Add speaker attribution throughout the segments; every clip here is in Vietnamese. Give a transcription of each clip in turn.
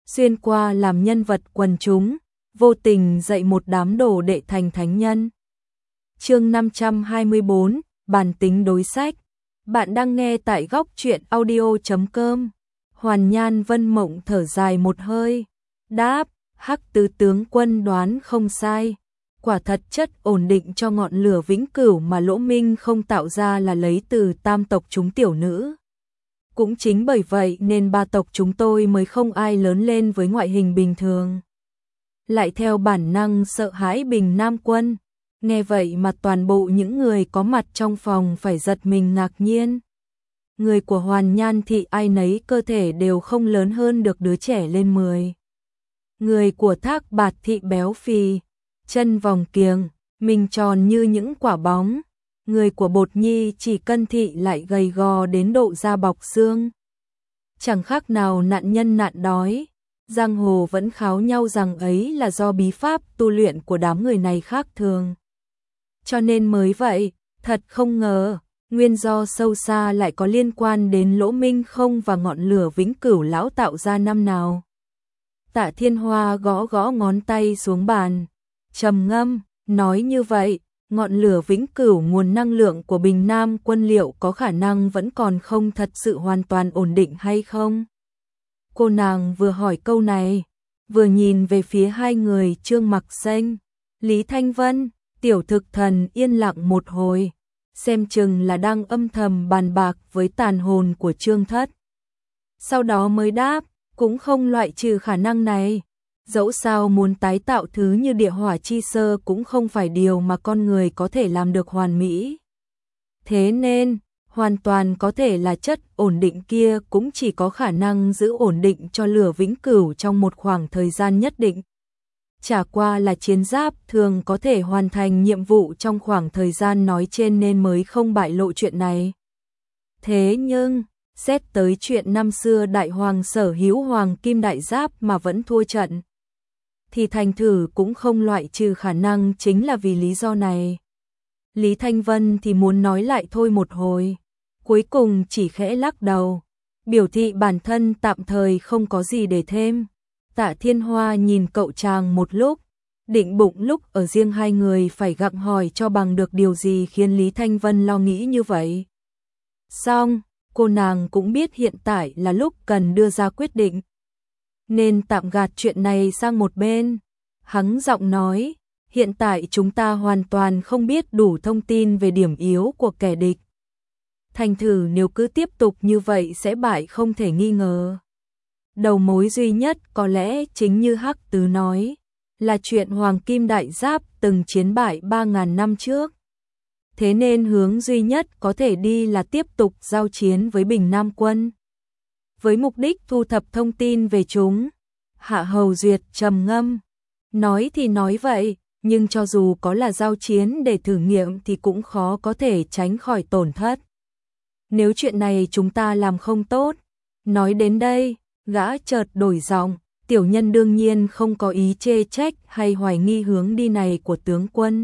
Speaker 1: xuyên qua làm nhân vật quần chúng, vô tình dạy một đám đồ đệ thành thánh nhân. Chương 524, bản tính đối sách. Bạn đang nghe tại góc truyện audio.com. Hoàn Nhan Vân Mộng thở dài một hơi, đáp, Hắc tứ tướng quân đoán không sai. Quả thật chất ổn định cho ngọn lửa vĩnh cửu mà Lỗ Minh không tạo ra là lấy từ tam tộc chúng tiểu nữ. Cũng chính bởi vậy nên ba tộc chúng tôi mới không ai lớn lên với ngoại hình bình thường. Lại theo bản năng sợ hãi Bình Nam Quân. Nghe vậy mà toàn bộ những người có mặt trong phòng phải giật mình ngạc nhiên. Người của Hoàn Nhan thị ai nấy cơ thể đều không lớn hơn được đứa trẻ lên 10. Người của Thác Bạt thị béo phì, chân vòng kiềng, mình tròn như những quả bóng. Người của Bột Nhi chỉ cân thị lại gầy gò đến độ da bọc xương. Chẳng khác nào nạn nhân nạn đói. Giang hồ vẫn kháo nhau rằng ấy là do bí pháp tu luyện của đám người này khác thường. Cho nên mới vậy, thật không ngờ, nguyên do sâu xa lại có liên quan đến Lỗ Minh không và ngọn lửa vĩnh cửu lão tạo ra năm nào. Tạ Thiên Hoa gõ gõ ngón tay xuống bàn, trầm ngâm, nói như vậy, ngọn lửa vĩnh cửu nguồn năng lượng của Bình Nam Quân liệu có khả năng vẫn còn không thật sự hoàn toàn ổn định hay không? Cô nàng vừa hỏi câu này, vừa nhìn về phía hai người Trương Mặc Xanh, Lý Thanh Vân. Tiểu Thực Thần yên lặng một hồi, xem chừng là đang âm thầm bàn bạc với tàn hồn của Trương Thất. Sau đó mới đáp, cũng không loại trừ khả năng này. Dẫu sao muốn tái tạo thứ như địa hỏa chi sơ cũng không phải điều mà con người có thể làm được hoàn mỹ. Thế nên, hoàn toàn có thể là chất ổn định kia cũng chỉ có khả năng giữ ổn định cho lửa vĩnh cửu trong một khoảng thời gian nhất định. Chả qua là chiến giáp thường có thể hoàn thành nhiệm vụ trong khoảng thời gian nói trên nên mới không bại lộ chuyện này. Thế nhưng, xét tới chuyện năm xưa Đại Hoàng sở hữu Hoàng Kim Đại Giáp mà vẫn thua trận, thì thành thử cũng không loại trừ khả năng chính là vì lý do này. Lý Thanh Vân thì muốn nói lại thôi một hồi, cuối cùng chỉ khẽ lắc đầu, biểu thị bản thân tạm thời không có gì để thêm. Tạ Thiên Hoa nhìn cậu chàng một lúc, định bụng lúc ở riêng hai người phải gặng hỏi cho bằng được điều gì khiến Lý Thanh Vân lo nghĩ như vậy. Xong, cô nàng cũng biết hiện tại là lúc cần đưa ra quyết định, nên tạm gạt chuyện này sang một bên. Hắng giọng nói, hiện tại chúng ta hoàn toàn không biết đủ thông tin về điểm yếu của kẻ địch. Thành thử nếu cứ tiếp tục như vậy sẽ bại không thể nghi ngờ. Đầu mối duy nhất có lẽ chính như Hắc Tứ nói, là chuyện Hoàng Kim Đại Giáp từng chiến bại 3.000 năm trước. Thế nên hướng duy nhất có thể đi là tiếp tục giao chiến với Bình Nam Quân. Với mục đích thu thập thông tin về chúng, Hạ Hầu Duyệt trầm ngâm. Nói thì nói vậy, nhưng cho dù có là giao chiến để thử nghiệm thì cũng khó có thể tránh khỏi tổn thất. Nếu chuyện này chúng ta làm không tốt, nói đến đây, gã chợt đổi giọng, tiểu nhân đương nhiên không có ý chê trách hay hoài nghi hướng đi này của tướng quân.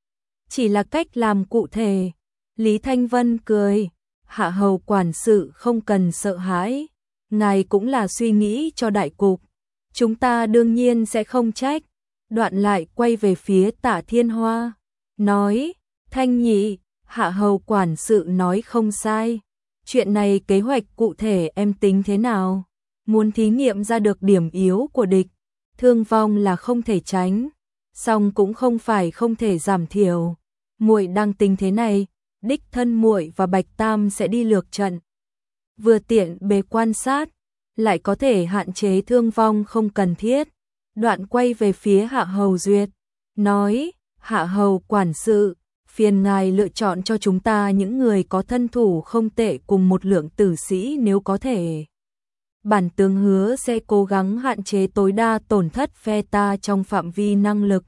Speaker 1: Chỉ là cách làm cụ thể. Lý Thanh Vân cười, Hạ Hầu quản sự không cần sợ hãi, ngài cũng là suy nghĩ cho đại cục. Chúng ta đương nhiên sẽ không trách. Đoạn lại quay về phía Tạ Thiên Hoa, nói, Thanh nhị, Hạ Hầu quản sự nói không sai. Chuyện này kế hoạch cụ thể em tính thế nào? Muốn thí nghiệm ra được điểm yếu của địch, thương vong là không thể tránh, song cũng không phải không thể giảm thiểu. Muội đang tính thế này, đích thân muội và Bạch Tam sẽ đi lược trận, vừa tiện bề quan sát, lại có thể hạn chế thương vong không cần thiết. Đoạn quay về phía Hạ Hầu Duyệt, nói, Hạ Hầu quản sự, phiền ngài lựa chọn cho chúng ta những người có thân thủ không tệ cùng một lượng tử sĩ nếu có thể. Bản tướng hứa sẽ cố gắng hạn chế tối đa tổn thất phe ta trong phạm vi năng lực.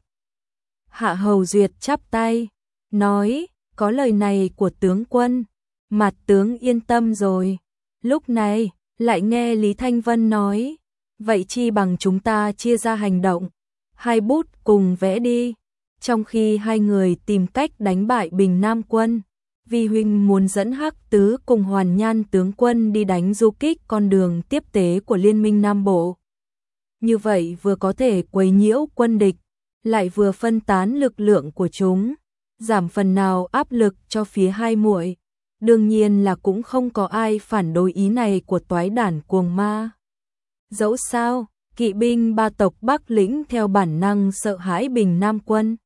Speaker 1: Hạ Hầu Duyệt chắp tay, nói, có lời này của tướng quân, mặt tướng yên tâm rồi. Lúc này, lại nghe Lý Thanh Vân nói, vậy chi bằng chúng ta chia ra hành động, hai bút cùng vẽ đi. Trong khi hai người tìm cách đánh bại Bình Nam Quân, Vi huynh muốn dẫn Hắc Tứ cùng Hoàn Nhan tướng quân đi đánh du kích con đường tiếp tế của Liên minh Nam Bộ. như vậy vừa có thể quấy nhiễu quân địch, lại vừa phân tán lực lượng của chúng, giảm phần nào áp lực cho phía hai muội. Đương nhiên là cũng không có ai phản đối ý này của toái đản cuồng ma. Dẫu sao, kỵ binh ba tộc Bắc Lĩnh theo bản năng sợ hãi Bình Nam quân.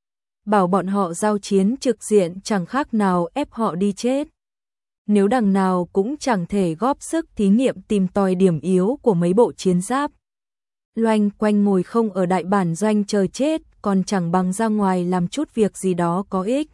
Speaker 1: Bảo bọn họ giao chiến trực diện chẳng khác nào ép họ đi chết. Nếu đằng nào cũng chẳng thể góp sức thí nghiệm tìm tòi điểm yếu của mấy bộ chiến giáp. Loanh quanh ngồi không ở đại bản doanh chờ chết, còn chẳng bằng ra ngoài làm chút việc gì đó có ích.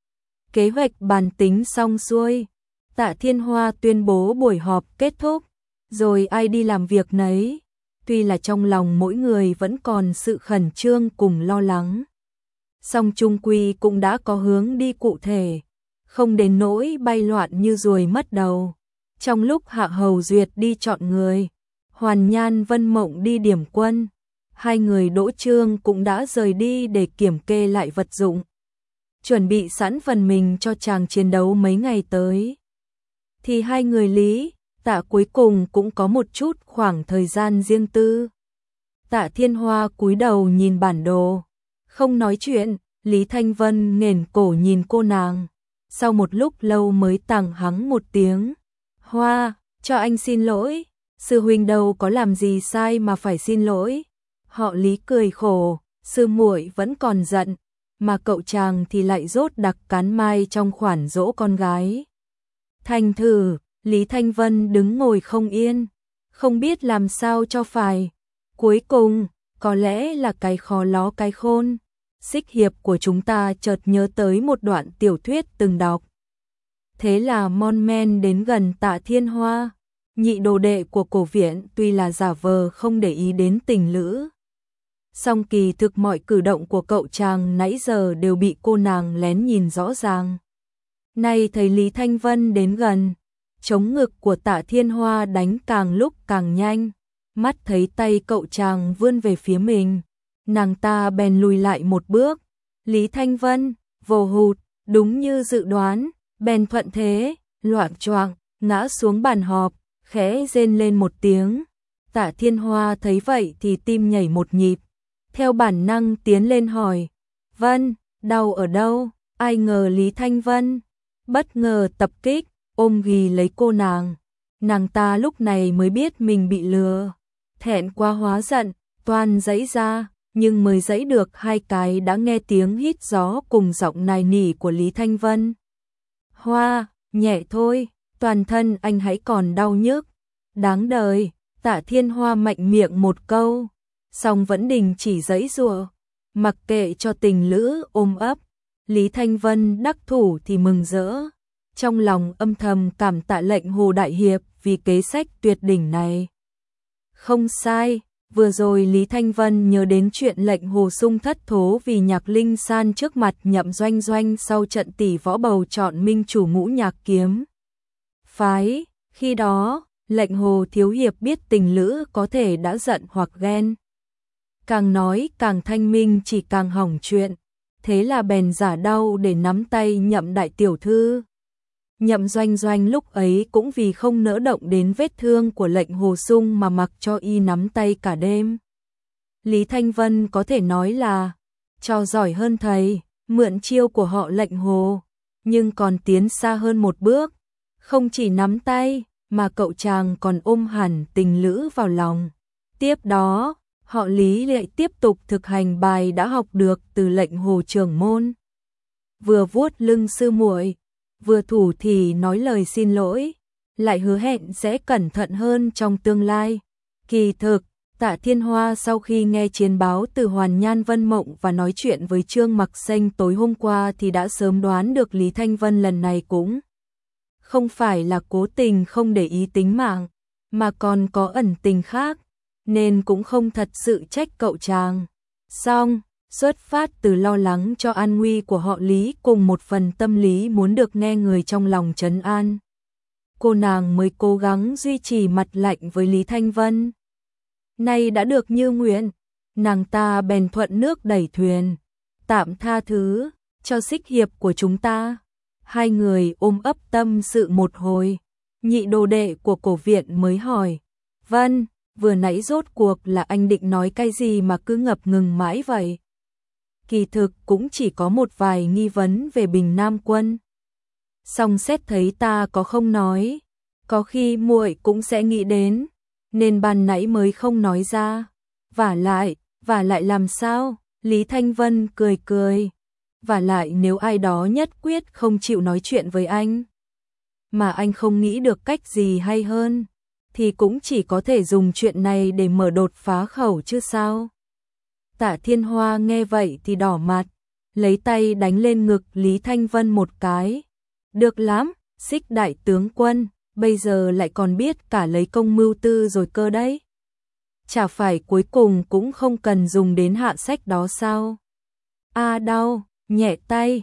Speaker 1: Kế hoạch bàn tính xong xuôi, Tạ Thiên Hoa tuyên bố buổi họp kết thúc, rồi ai đi làm việc nấy. Tuy là trong lòng mỗi người vẫn còn sự khẩn trương cùng lo lắng, song chung quy cũng đã có hướng đi cụ thể, không đến nỗi bay loạn như ruồi mất đầu. Trong lúc Hạ Hầu Duyệt đi chọn người, Hoàn Nhan Vân Mộng đi điểm quân, hai người Đỗ Trương cũng đã rời đi để kiểm kê lại vật dụng, chuẩn bị sẵn phần mình cho chàng chiến đấu mấy ngày tới. Thì hai người Lý, Tạ cuối cùng cũng có một chút khoảng thời gian riêng tư. Tạ Thiên Hoa cúi đầu nhìn bản đồ, không nói chuyện. Lý Thanh Vân nghển cổ nhìn cô nàng, sau một lúc lâu mới tằng hắng một tiếng. Hoa, cho anh xin lỗi, sư huynh đâu có làm gì sai mà phải xin lỗi. Họ Lý cười khổ, sư muội vẫn còn giận, mà cậu chàng thì lại rốt đặc cán mai trong khoản dỗ con gái. Thành thử, Lý Thanh Vân đứng ngồi không yên, không biết làm sao cho phải. Cuối cùng, có lẽ là cái khó ló cái khôn. Xích hiệp của chúng ta chợt nhớ tới một đoạn tiểu thuyết từng đọc. Thế là mon men đến gần Tạ Thiên Hoa. Nhị đồ đệ của cổ viện tuy là giả vờ không để ý đến tình lữ, song kỳ thực mọi cử động của cậu chàng nãy giờ đều bị cô nàng lén nhìn rõ ràng. Nay thấy Lý Thanh Vân đến gần, chống ngực của Tạ Thiên Hoa đánh càng lúc càng nhanh, mắt thấy tay cậu chàng vươn về phía mình, nàng ta bèn lùi lại một bước. Lý Thanh Vân, vồ hụt, đúng như dự đoán, bèn thuận thế, loạng choạng ngã xuống bàn họp, khẽ rên lên một tiếng. Tạ Thiên Hoa thấy vậy thì tim nhảy một nhịp, theo bản năng tiến lên hỏi, Vân, đau ở đâu? Ai ngờ Lý Thanh Vân bất ngờ tập kích, ôm ghì lấy cô nàng. Nàng ta lúc này mới biết mình bị lừa, thẹn quá hóa giận, toan giãy ra, nhưng mới giãy được hai cái đã nghe tiếng hít gió cùng giọng nài nỉ của Lý Thanh Vân. Hoa, nhẹ thôi, toàn thân anh hãy còn đau nhức. Đáng đời, Tạ Thiên Hoa mạnh miệng một câu, song vẫn đình chỉ giãy giụa, mặc kệ cho tình lữ ôm ấp. Lý Thanh Vân đắc thủ thì mừng rỡ, trong lòng âm thầm cảm tạ lệnh Hồ Đại Hiệp vì kế sách tuyệt đỉnh này. Không sai, vừa rồi Lý Thanh Vân nhớ đến chuyện lệnh Hồ Sung thất thố vì Nhạc Linh San trước mặt Nhậm Doanh Doanh sau trận tỷ võ bầu chọn minh chủ ngũ nhạc kiếm phái. Khi đó, lệnh Hồ Thiếu Hiệp biết tình lữ có thể đã giận hoặc ghen. Càng nói càng thanh minh chỉ càng hỏng chuyện, thế là bèn giả đau để nắm tay Nhậm đại tiểu thư. Nhậm Doanh Doanh lúc ấy cũng vì không nỡ động đến vết thương của lệnh Hồ Sung mà mặc cho y nắm tay cả đêm. Lý Thanh Vân có thể nói là trò giỏi hơn thầy, mượn chiêu của họ lệnh Hồ, nhưng còn tiến xa hơn một bước, không chỉ nắm tay mà cậu chàng còn ôm hẳn tình lữ vào lòng. Tiếp đó, họ Lý lại tiếp tục thực hành bài đã học được từ lệnh Hồ trưởng môn. Vừa vuốt lưng sư muội, vừa thủ thì nói lời xin lỗi, lại hứa hẹn sẽ cẩn thận hơn trong tương lai. Kỳ thực, Tạ Thiên Hoa sau khi nghe chiến báo từ Hoàn Nhan Vân Mộng và nói chuyện với Trương Mặc Xanh tối hôm qua thì đã sớm đoán được Lý Thanh Vân lần này cũng không phải là cố tình không để ý tính mạng, mà còn có ẩn tình khác, nên cũng không thật sự trách cậu chàng. Song, xuất phát từ lo lắng cho an nguy của họ Lý cùng một phần tâm lý muốn được nghe người trong lòng trấn an, cô nàng mới cố gắng duy trì mặt lạnh với Lý Thanh Vân. Nay đã được như nguyện, nàng ta bèn thuận nước đẩy thuyền, tạm tha thứ cho xích hiệp của chúng ta. Hai người ôm ấp tâm sự một hồi, nhị đồ đệ của cổ viện mới hỏi, Vân, vừa nãy rốt cuộc là anh định nói cái gì mà cứ ngập ngừng mãi vậy? Kỳ thực cũng chỉ có một vài nghi vấn về Bình Nam Quân. Song xét thấy ta có không nói, có khi muội cũng sẽ nghĩ đến, nên ban nãy mới không nói ra. Vả lại làm sao? Lý Thanh Vân cười cười. Vả lại nếu ai đó nhất quyết không chịu nói chuyện với anh, mà anh không nghĩ được cách gì hay hơn, thì cũng chỉ có thể dùng chuyện này để mở đột phá khẩu chứ sao. Tạ Thiên Hoa nghe vậy thì đỏ mặt, lấy tay đánh lên ngực Lý Thanh Vân một cái. Được lắm, Xích đại tướng quân, bây giờ lại còn biết cả lấy công mưu tư rồi cơ đấy. Chả phải cuối cùng cũng không cần dùng đến hạ sách đó sao? Đau, nhẹ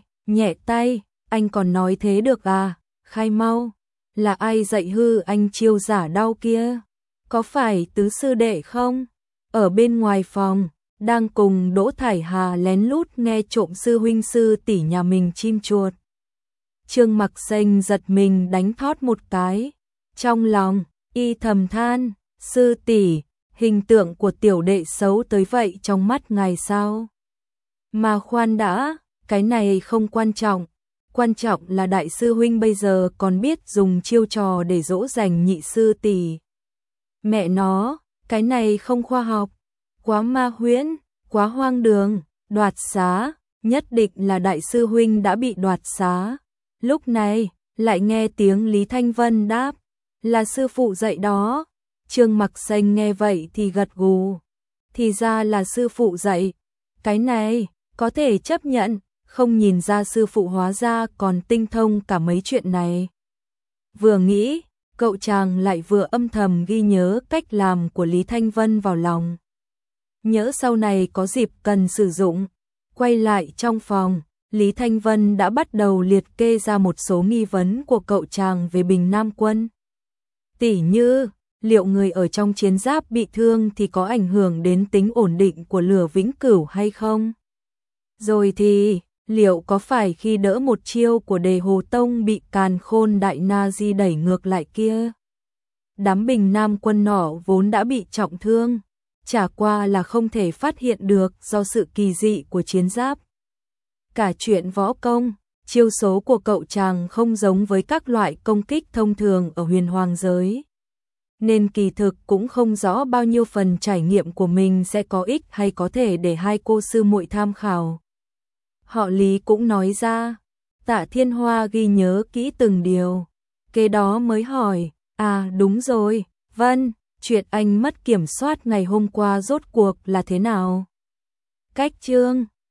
Speaker 1: tay, anh còn nói thế được à? Khai mau, là ai dạy hư anh chiêu giả đau kia? Có phải tứ sư đệ không? Ở bên ngoài phòng, đang cùng Đỗ Thải Hà lén lút nghe trộm sư huynh sư tỷ nhà mình chim chuột. Trương Mặc Xanh giật mình đánh thót một cái, trong lòng y thầm than, sư tỷ, hình tượng của tiểu đệ xấu tới vậy trong mắt ngài sao? Mà khoan đã, cái này không quan trọng, quan trọng là đại sư huynh bây giờ còn biết dùng chiêu trò để dỗ dành nhị sư tỷ. Mẹ nó, cái này không khoa học, quá ma huyễn, quá hoang đường, đoạt xá, nhất định là đại sư huynh đã bị đoạt xá. Lúc này, lại nghe tiếng Lý Thanh Vân đáp, là sư phụ dạy đó. Trương Mặc Xanh nghe vậy thì gật gù, thì ra là sư phụ dạy, cái này có thể chấp nhận, không nhìn ra sư phụ hóa ra còn tinh thông cả mấy chuyện này. Vừa nghĩ, cậu chàng lại vừa âm thầm ghi nhớ cách làm của Lý Thanh Vân vào lòng. Nhớ sau này có dịp cần sử dụng. Quay lại trong phòng, Lý Thanh Vân đã bắt đầu liệt kê ra một số nghi vấn của cậu chàng về Bình Nam Quân. Tỉ như, liệu người ở trong chiến giáp bị thương thì có ảnh hưởng đến tính ổn định của lửa vĩnh cửu hay không? Rồi thì, liệu có phải khi đỡ một chiêu của Đề Hồ Tông bị Càn Khôn Đại Na Di đẩy ngược lại kia? Đám Bình Nam Quân nọ vốn đã bị trọng thương, chả qua là không thể phát hiện được do sự kỳ dị của chiến giáp. Cả chuyện võ công, chiêu số của cậu chàng không giống với các loại công kích thông thường ở huyền hoàng giới, nên kỳ thực cũng không rõ bao nhiêu phần trải nghiệm của mình sẽ có ích hay có thể để hai cô sư muội tham khảo. Họ Lý cũng nói ra, Tạ Thiên Hoa ghi nhớ kỹ từng điều, kế đó mới hỏi, đúng rồi, Vân, chuyện anh mất kiểm soát ngày hôm qua rốt cuộc là thế nào? Cách chương